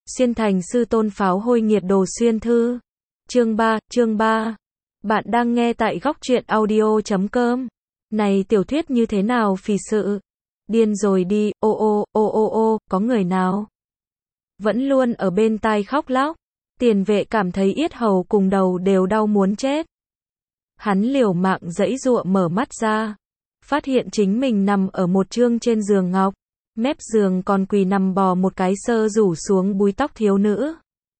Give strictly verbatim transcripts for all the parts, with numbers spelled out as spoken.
Xuyên thành sư tôn pháo hôi nghiệt đồ xuyên thư. Chương ba, chương ba. Bạn đang nghe tại góc truyện audio chấm com. Này tiểu thuyết như thế nào phì sự? Điên rồi đi, ô ô, ô ô ô, có người nào? Vẫn luôn ở bên tai khóc lóc. Tiền vệ cảm thấy yết hầu cùng đầu đều đau muốn chết. Hắn liều mạng giãy giụa mở mắt ra. Phát hiện chính mình nằm ở một chương trên giường ngọc. Mép giường còn quỳ nằm bò một cái sơ rủ xuống búi tóc thiếu nữ.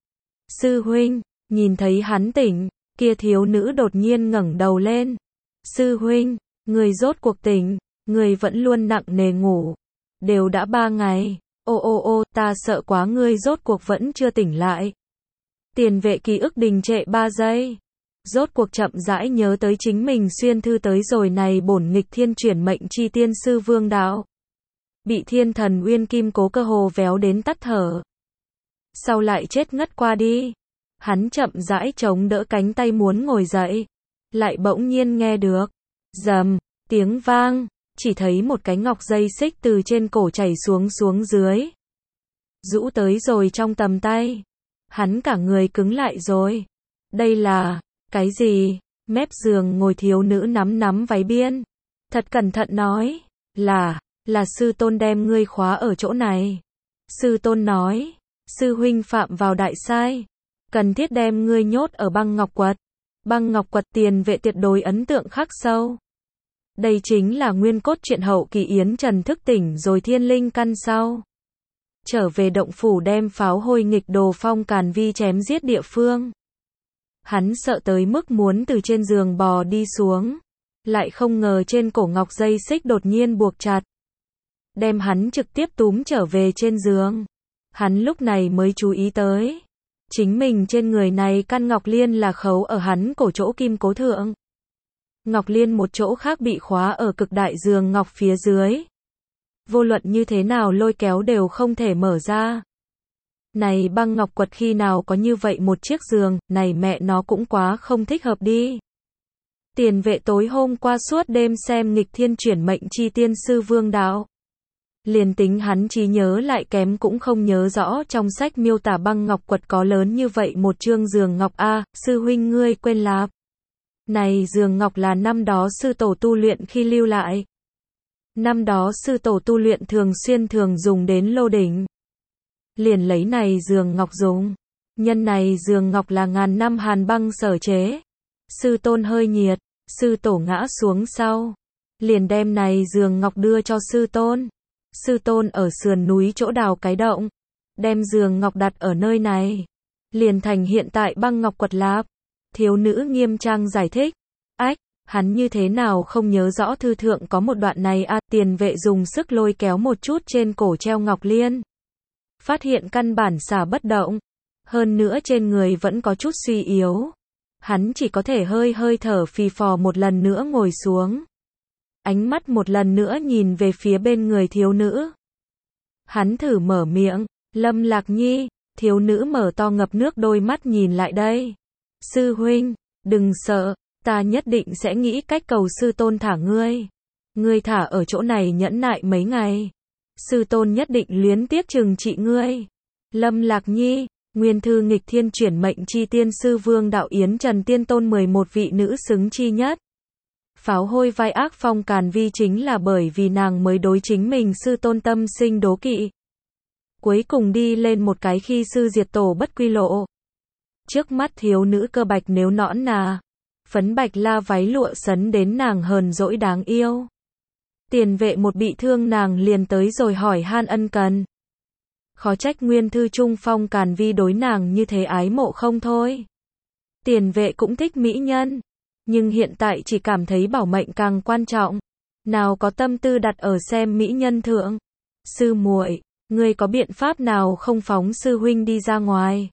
Sư huynh, nhìn thấy hắn tỉnh, kia thiếu nữ đột nhiên ngẩng đầu lên. Sư huynh, người rốt cuộc tỉnh, người vẫn luôn nặng nề ngủ. Đều đã ba ngày, ô ô ô, ta sợ quá ngươi rốt cuộc vẫn chưa tỉnh lại. Tiền vệ ký ức đình trệ ba giây. Rốt cuộc chậm rãi nhớ tới chính mình xuyên thư tới rồi này bổn nghịch thiên chuyển mệnh chi tiên sư vương đạo. Bị thiên thần uyên kim cố cơ hồ véo đến tắt thở. Sau lại chết ngất qua đi. Hắn chậm rãi chống đỡ cánh tay muốn ngồi dậy. Lại bỗng nhiên nghe được. Rầm, tiếng vang. Chỉ thấy một cái ngọc dây xích từ trên cổ chảy xuống xuống dưới. Rũ tới rồi trong tầm tay. Hắn cả người cứng lại rồi. Đây là, cái gì? Mép giường ngồi thiếu nữ nắm nắm váy biên. Thật cẩn thận nói. Là, là sư tôn đem ngươi khóa ở chỗ này. Sư tôn nói. Sư huynh phạm vào đại sai. Cần thiết đem ngươi nhốt ở băng ngọc quật. Băng ngọc quật tiền vệ tuyệt đối ấn tượng khắc sâu. Đây chính là nguyên cốt truyện hậu kỳ Yến Trần thức tỉnh rồi thiên linh căn sau. Trở về động phủ đem pháo hôi nghịch đồ Phong Càn Vi chém giết địa phương. Hắn sợ tới mức muốn từ trên giường bò đi xuống. Lại không ngờ trên cổ ngọc dây xích đột nhiên buộc chặt. Đem hắn trực tiếp túm trở về trên giường. Hắn lúc này mới chú ý tới. Chính mình trên người này căn ngọc liên là khấu ở hắn cổ chỗ kim cố thượng. Ngọc liên một chỗ khác bị khóa ở cực đại giường ngọc phía dưới. Vô luận như thế nào lôi kéo đều không thể mở ra. Này băng ngọc quật khi nào có như vậy một chiếc giường, này mẹ nó cũng quá không thích hợp đi. Tiền vệ tối hôm qua suốt đêm xem nghịch thiên chuyển mệnh chi tiên sư vương đạo. Liền tính hắn trí nhớ lại kém cũng không nhớ rõ trong sách miêu tả băng ngọc quật có lớn như vậy một chương giường ngọc a, sư huynh ngươi quên lạp. Này giường ngọc là năm đó sư tổ tu luyện khi lưu lại. Năm đó sư tổ tu luyện thường xuyên thường dùng đến lô đỉnh. Liền lấy này giường ngọc dùng. Nhân này giường ngọc là ngàn năm hàn băng sở chế. Sư tôn hơi nhiệt, sư tổ ngã xuống sau. Liền đem này giường ngọc đưa cho sư tôn. Sư tôn ở sườn núi chỗ đào cái động. Đem giường ngọc đặt ở nơi này. Liền thành hiện tại băng ngọc quật lạp. Thiếu nữ nghiêm trang giải thích. Ách, hắn như thế nào không nhớ rõ thư thượng có một đoạn này a. Tiền vệ dùng sức lôi kéo một chút trên cổ treo ngọc liên. Phát hiện căn bản xả bất động. Hơn nữa trên người vẫn có chút suy yếu. Hắn chỉ có thể hơi hơi thở phì phò một lần nữa ngồi xuống. Ánh mắt một lần nữa nhìn về phía bên người thiếu nữ. Hắn thử mở miệng. Lâm Lạc Nhi. Thiếu nữ mở to ngập nước đôi mắt nhìn lại đây. Sư huynh, đừng sợ, ta nhất định sẽ nghĩ cách cầu sư tôn thả ngươi. Ngươi thả ở chỗ này nhẫn nại mấy ngày. Sư tôn nhất định luyến tiếc trừng trị ngươi. Lâm Lạc Nhi, nguyên thư nghịch thiên chuyển mệnh chi tiên sư vương đạo Yến Trần tiên tôn mười một vị nữ xứng chi nhất. Pháo hôi vai ác Phong Càn Vi chính là bởi vì nàng mới đối chính mình sư tôn tâm sinh đố kỵ. Cuối cùng đi lên một cái khi sư diệt tổ bất quy lộ. Trước mắt thiếu nữ cơ bạch nếu nõn nà. Phấn bạch la váy lụa sấn đến nàng hờn dỗi đáng yêu. Tiền vệ một bị thương nàng liền tới rồi hỏi han ân cần. Khó trách nguyên thư trung Phong Càn Vi đối nàng như thế ái mộ không thôi. Tiền vệ cũng thích mỹ nhân. Nhưng hiện tại chỉ cảm thấy bảo mệnh càng quan trọng. Nào có tâm tư đặt ở xem mỹ nhân thượng. Sư muội, ngươi có biện pháp nào không phóng sư huynh đi ra ngoài?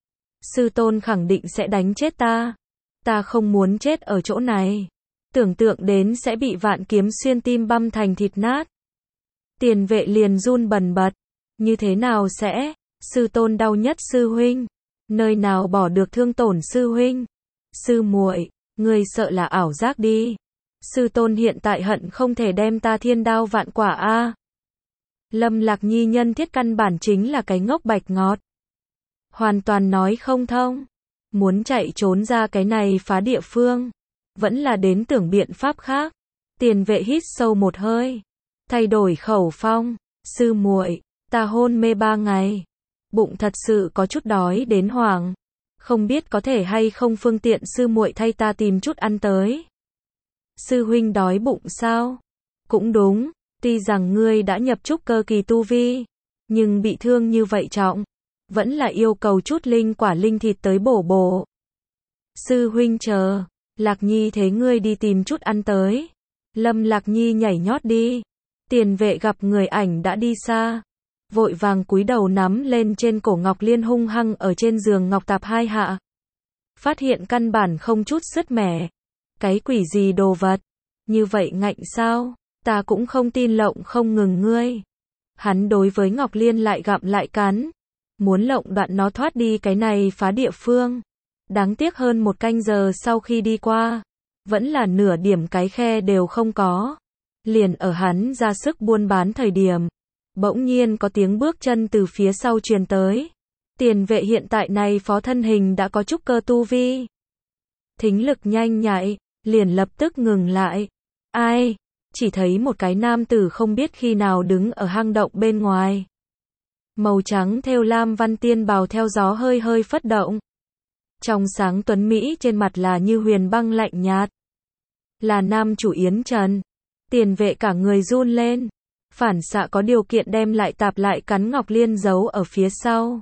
Sư tôn khẳng định sẽ đánh chết ta. Ta không muốn chết ở chỗ này. Tưởng tượng đến sẽ bị vạn kiếm xuyên tim băm thành thịt nát. Tiền vệ liền run bần bật. Như thế nào sẽ? Sư tôn đau nhất sư huynh. Nơi nào bỏ được thương tổn sư huynh? Sư muội, ngươi sợ là ảo giác đi. Sư tôn hiện tại hận không thể đem ta thiên đao vạn quả a. Lâm Lạc Nhi nhân thiết căn bản chính là cái ngốc bạch ngọt. hoàn toàn nói không thông. Muốn chạy trốn ra cái này phá địa phương, vẫn là đến tưởng biện pháp khác. Tiền vệ hít sâu một hơi, thay đổi khẩu phong, sư muội, ta hôn mê ba ngày, bụng thật sự có chút đói đến hoảng, không biết có thể hay không phương tiện sư muội thay ta tìm chút ăn tới. Sư huynh đói bụng sao? Cũng đúng, tuy rằng ngươi đã nhập trúc cơ kỳ tu vi, nhưng bị thương như vậy trọng, vẫn là yêu cầu chút linh quả linh thịt tới bổ bổ. Sư huynh chờ, Lạc Nhi thế ngươi đi tìm chút ăn tới. Lâm Lạc Nhi nhảy nhót đi. Tiền vệ gặp người ảnh đã đi xa, vội vàng cúi đầu nắm lên trên cổ Ngọc Liên hung hăng ở trên giường ngọc tạp hai hạ. Phát hiện căn bản không chút sứt mẻ. Cái quỷ gì đồ vật, như vậy ngạnh sao, ta cũng không tin lộng không ngừng ngươi. Hắn đối với Ngọc Liên lại gặm lại cắn, muốn lộng đoạn nó thoát đi cái này phá địa phương. Đáng tiếc hơn một canh giờ sau khi đi qua, vẫn là nửa điểm cái khe đều không có. Liền ở hắn ra sức buôn bán thời điểm, bỗng nhiên có tiếng bước chân từ phía sau truyền tới. Tiền vệ hiện tại này phó thân hình đã có trúc cơ tu vi. Thính lực nhanh nhạy, liền lập tức ngừng lại. Ai? Chỉ thấy một cái nam tử không biết khi nào đứng ở hang động bên ngoài. Màu trắng thêu lam văn tiên bào theo gió hơi hơi phất động. Trong sáng tuấn Mỹ trên mặt là như huyền băng lạnh nhạt. Là nam chủ Yến Trần. Tiền vệ cả người run lên. Phản xạ có điều kiện đem lại tạp lại cắn Ngọc Liên giấu ở phía sau.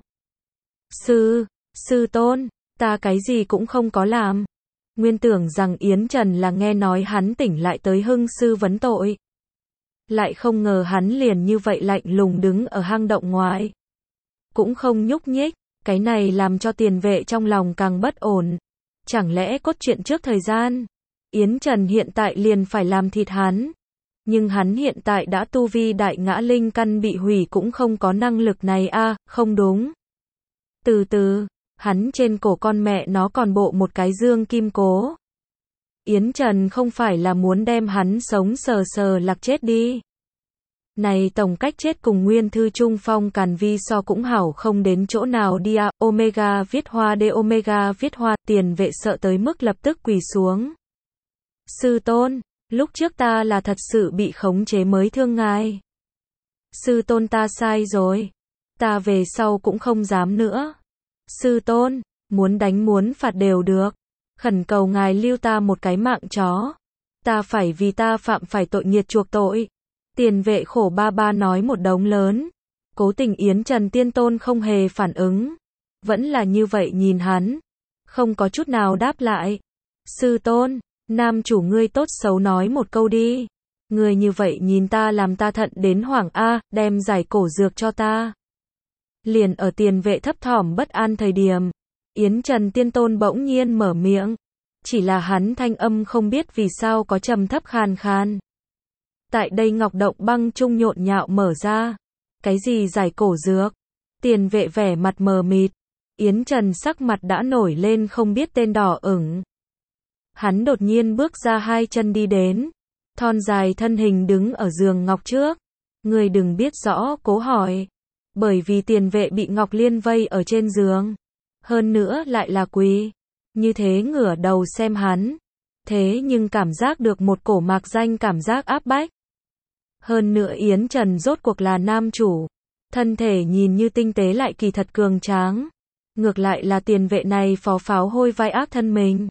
Sư, sư tôn, ta cái gì cũng không có làm. Nguyên tưởng rằng Yến Trần là nghe nói hắn tỉnh lại tới hưng sư vấn tội. Lại không ngờ hắn liền như vậy lạnh lùng đứng ở hang động ngoài. Cũng không nhúc nhích, cái này làm cho tiền vệ trong lòng càng bất ổn. Chẳng lẽ cốt truyện trước thời gian, Yến Trần hiện tại liền phải làm thịt hắn. Nhưng hắn hiện tại đã tu vi đại ngã linh căn bị hủy cũng không có năng lực này a, à, không đúng. Từ từ, hắn trên cổ con mẹ nó còn bộ một cái dương kim cố. Yến Trần không phải là muốn đem hắn sống sờ sờ lạc chết đi. Này tổng cách chết cùng nguyên thư trung phong càn vi so cũng hảo không đến chỗ nào đi à, omega viết hoa d omega viết hoa, tiền vệ sợ tới mức lập tức quỳ xuống. Sư tôn, lúc trước ta là thật sự bị khống chế mới thương ngài. Sư tôn ta sai rồi. Ta về sau cũng không dám nữa. Sư tôn, muốn đánh muốn phạt đều được. Khẩn cầu ngài lưu ta một cái mạng chó. Ta phải vì ta phạm phải tội nghiệt chuộc tội. Tiền vệ khổ ba ba nói một đống lớn. Cố tình Yến Trần tiên tôn không hề phản ứng. Vẫn là như vậy nhìn hắn. Không có chút nào đáp lại. Sư tôn, nam chủ ngươi tốt xấu nói một câu đi. Ngươi như vậy nhìn ta làm ta thận đến hoảng a, đem giải cổ dược cho ta. Liền ở tiền vệ thấp thỏm bất an thời điểm, Yến Trần tiên tôn bỗng nhiên mở miệng. Chỉ là hắn thanh âm không biết vì sao có trầm thấp khàn khàn. Tại đây ngọc động băng trung nhộn nhạo mở ra. Cái gì giải cổ dược? Tiền vệ vẻ mặt mờ mịt. Yến Trần sắc mặt đã nổi lên không biết tên đỏ ửng. Hắn đột nhiên bước ra hai chân đi đến. Thon dài thân hình đứng ở giường ngọc trước. Người đừng biết rõ cố hỏi. Bởi vì tiền vệ bị Ngọc Liên vây ở trên giường. Hơn nữa lại là quỳ. Như thế ngửa đầu xem hắn. Thế nhưng cảm giác được một cổ mạc danh cảm giác áp bách. Hơn nữa Yến Trần rốt cuộc là nam chủ. Thân thể nhìn như tinh tế lại kỳ thật cường tráng. Ngược lại là tiền vệ này phó pháo hôi vai ác thân mình.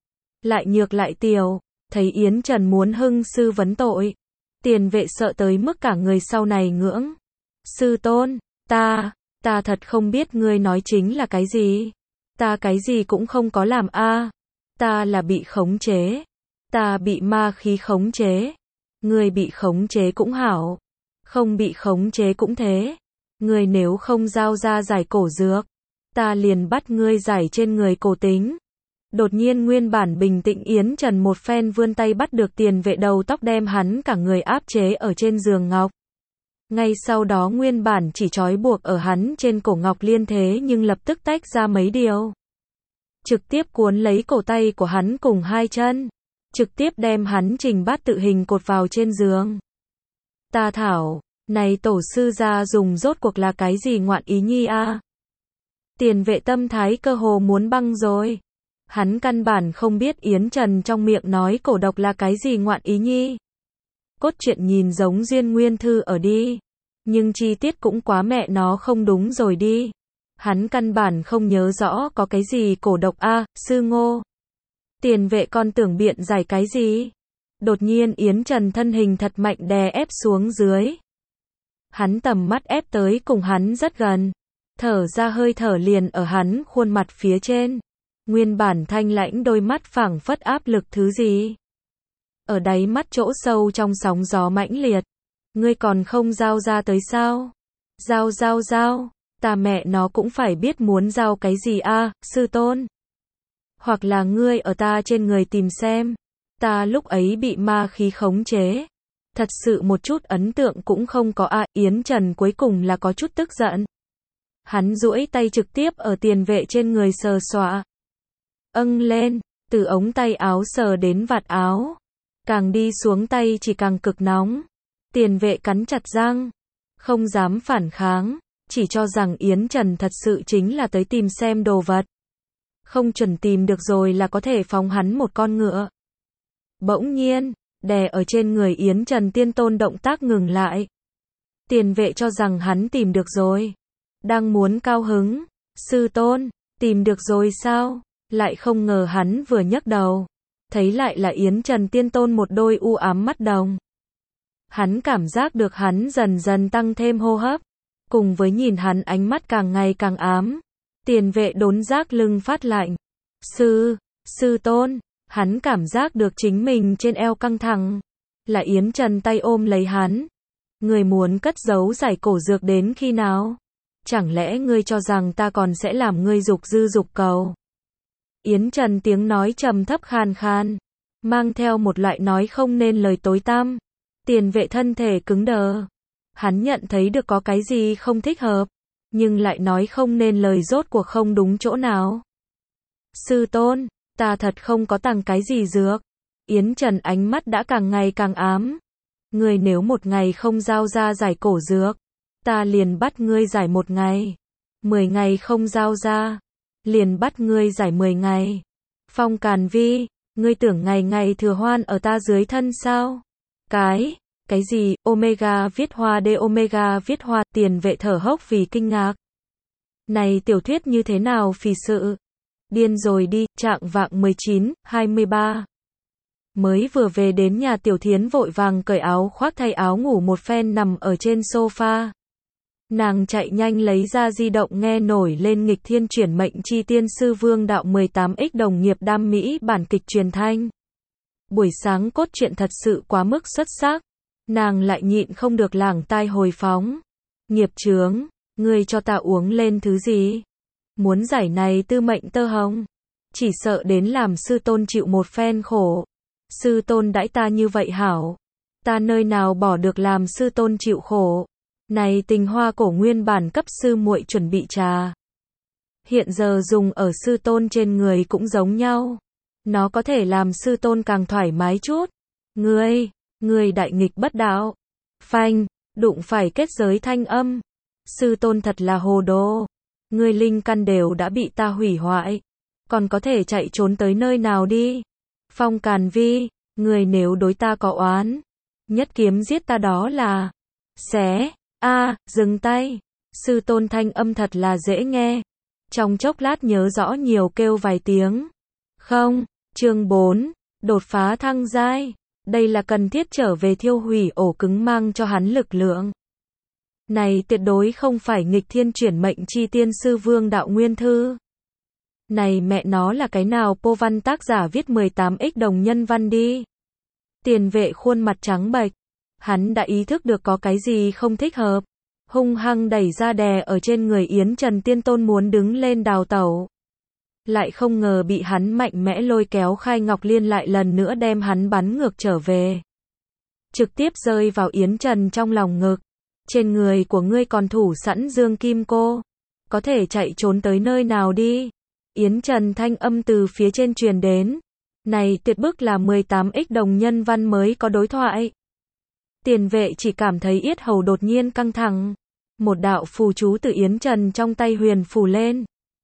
Lại nhược lại tiểu. Thấy Yến Trần muốn hưng sư vấn tội. Tiền vệ sợ tới mức cả người sau này ngưỡng. Sư tôn, ta, ta thật không biết ngươi nói chính là cái gì. Ta cái gì cũng không có làm a. À. Ta là bị khống chế. Ta bị ma khí khống chế. Ngươi bị khống chế cũng hảo. Không bị khống chế cũng thế. Ngươi nếu không giao ra giải cổ dược, ta liền bắt ngươi giải trên người cổ tính. Đột nhiên nguyên bản bình tĩnh Yến Trần một phen vươn tay bắt được tiền vệ đầu tóc đem hắn cả người áp chế ở trên giường ngọc. Ngay sau đó nguyên bản chỉ trói buộc ở hắn trên cổ Ngọc Liên thế nhưng lập tức tách ra mấy điều. Trực tiếp cuốn lấy cổ tay của hắn cùng hai chân. Trực tiếp đem hắn trình bát tự hình cột vào trên giường. Ta thảo, này tổ sư gia dùng rốt cuộc là cái gì ngoạn ý nhi a? Tiền vệ tâm thái cơ hồ muốn băng rồi. Hắn căn bản không biết Yến Trần trong miệng nói cổ độc là cái gì ngoạn ý nhi. Cốt truyện nhìn giống Duyên Nguyên Thư ở đi. Nhưng chi tiết cũng quá mẹ nó không đúng rồi đi. Hắn căn bản không nhớ rõ có cái gì cổ độc a, sư Ngô. Tiền vệ con tưởng biện giải cái gì? Đột nhiên Yến Trần thân hình thật mạnh đè ép xuống dưới. Hắn tầm mắt ép tới cùng hắn rất gần. Thở ra hơi thở liền ở hắn khuôn mặt phía trên. Nguyên bản thanh lãnh đôi mắt phảng phất áp lực thứ gì. Ở đáy mắt chỗ sâu trong sóng gió mãnh liệt. Ngươi còn không giao ra tới sao? Giao giao giao, ta mẹ nó cũng phải biết muốn giao cái gì a, sư tôn. Hoặc là ngươi ở ta trên người tìm xem. Ta lúc ấy bị ma khí khống chế. Thật sự một chút ấn tượng cũng không có a, Yến Trần cuối cùng là có chút tức giận. Hắn duỗi tay trực tiếp ở tiền vệ trên người sờ soạ. Âng lên, từ ống tay áo sờ đến vạt áo. Càng đi xuống tay chỉ càng cực nóng. Tiền vệ cắn chặt răng. Không dám phản kháng. Chỉ cho rằng Yến Trần thật sự chính là tới tìm xem đồ vật. Không chuẩn tìm được rồi là có thể phóng hắn một con ngựa. Bỗng nhiên, đè ở trên người Yến Trần tiên tôn động tác ngừng lại. Tiền vệ cho rằng hắn tìm được rồi. Đang muốn cao hứng. Sư tôn, tìm được rồi sao? Lại không ngờ hắn vừa nhấc đầu. Thấy lại là Yến Trần tiên tôn một đôi u ám mắt đồng. Hắn cảm giác được hắn dần dần tăng thêm hô hấp. Cùng với nhìn hắn ánh mắt càng ngày càng ám. Tiền vệ đốn giác lưng phát lạnh. Sư, sư tôn, hắn cảm giác được chính mình trên eo căng thẳng. Là Yến Trần tay ôm lấy hắn. Người muốn cất giấu giải cổ dược đến khi nào? Chẳng lẽ ngươi cho rằng ta còn sẽ làm ngươi dục dư dục cầu? Yến Trần tiếng nói trầm thấp khan khan. Mang theo một loại nói không nên lời tối tăm. Tiền vệ thân thể cứng đờ. Hắn nhận thấy được có cái gì không thích hợp. Nhưng lại nói không nên lời rốt cuộc không đúng chỗ nào. Sư tôn, ta thật không có tàng cái gì dược. Yến Trần ánh mắt đã càng ngày càng ám. Ngươi nếu một ngày không giao ra giải cổ dược, ta liền bắt ngươi giải một ngày. Mười ngày không giao ra, liền bắt ngươi giải mười ngày. Phong Càn Vi, ngươi tưởng ngày ngày thừa hoan ở ta dưới thân sao? Cái, cái gì, Omega viết hoa D Omega viết hoa, tiền vệ thở hốc vì kinh ngạc. Này tiểu thuyết như thế nào phì sự? Điên rồi đi, trạng vạng mười chín, hai mươi ba. Mới vừa về đến nhà Tiểu Thiến vội vàng cởi áo khoác thay áo ngủ một phen nằm ở trên sofa. Nàng chạy nhanh lấy ra di động nghe nổi lên nghịch thiên chuyển mệnh chi tiên sư vương đạo mười tám x đồng nghiệp đam mỹ bản kịch truyền thanh. Buổi sáng cốt truyện thật sự quá mức xuất sắc. Nàng lại nhịn không được lảng tai hồi phóng. Nghiệp chướng, ngươi cho ta uống lên thứ gì? Muốn giải này tư mệnh tơ hồng. Chỉ sợ đến làm sư tôn chịu một phen khổ. Sư tôn đãi ta như vậy hảo. Ta nơi nào bỏ được làm sư tôn chịu khổ. Này tình hoa cổ nguyên bản cấp sư muội chuẩn bị trà. Hiện giờ dùng ở sư tôn trên người cũng giống nhau. Nó có thể làm sư tôn càng thoải mái chút. Ngươi, ngươi đại nghịch bất đạo. Phanh, đụng phải kết giới thanh âm. Sư tôn thật là hồ đồ. Ngươi linh căn đều đã bị ta hủy hoại. Còn có thể chạy trốn tới nơi nào đi. Phong Càn Vi, người nếu đối ta có oán, nhất kiếm giết ta đó là xé, a, à, dừng tay. Sư tôn thanh âm thật là dễ nghe. Trong chốc lát nhớ rõ nhiều kêu vài tiếng. Không, chương bốn, đột phá thăng giai. Đây là cần thiết trở về thiêu hủy ổ cứng mang cho hắn lực lượng. Này tuyệt đối không phải nghịch thiên chuyển mệnh chi tiên sư vương đạo nguyên thư. Này mẹ nó là cái nào po văn tác giả viết mười tám x đồng nhân văn đi. Tiền vệ khuôn mặt trắng bệch. Hắn đã ý thức được có cái gì không thích hợp. Hung hăng đẩy ra đè ở trên người Yến Trần tiên tôn muốn đứng lên đào tẩu. Lại không ngờ bị hắn mạnh mẽ lôi kéo Khai Ngọc Liên lại lần nữa đem hắn bắn ngược trở về. Trực tiếp rơi vào Yến Trần trong lòng ngực. Trên người của ngươi còn thủ sẵn dương kim cô. Có thể chạy trốn tới nơi nào đi. Yến Trần thanh âm từ phía trên truyền đến. Này tuyệt bức là mười tám x đồng nhân văn mới có đối thoại. Tiền vệ chỉ cảm thấy yết hầu đột nhiên căng thẳng. Một đạo phù chú từ Yến Trần trong tay huyền phủ lên.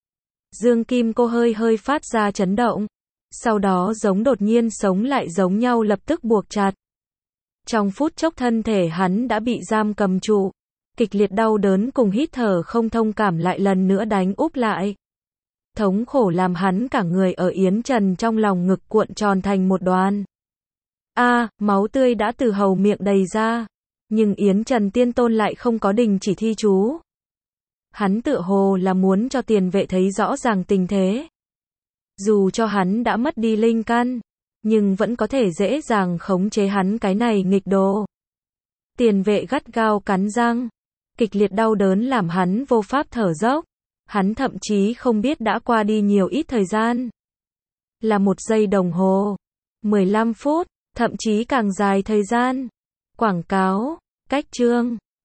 Dương kim cô hơi hơi phát ra chấn động. Sau đó giống đột nhiên sống lại giống nhau lập tức buộc chặt. Trong phút chốc thân thể hắn đã bị giam cầm trụ. Kịch liệt đau đớn cùng hít thở không thông cảm lại lần nữa đánh úp lại. Thống khổ làm hắn cả người ở Yến Trần trong lòng ngực cuộn tròn thành một đoàn. A, máu tươi đã từ hầu miệng đầy ra. Nhưng Yến Trần tiên tôn lại không có đình chỉ thi chú. Hắn tựa hồ là muốn cho tiền vệ thấy rõ ràng tình thế. Dù cho hắn đã mất đi linh căn, nhưng vẫn có thể dễ dàng khống chế hắn cái này nghịch đồ. Tiền vệ gắt gao cắn răng. Kịch liệt đau đớn làm hắn vô pháp thở dốc. Hắn thậm chí không biết đã qua đi nhiều ít thời gian. Là một giây đồng hồ, mười lăm phút, thậm chí càng dài thời gian. Quảng cáo, cách chương.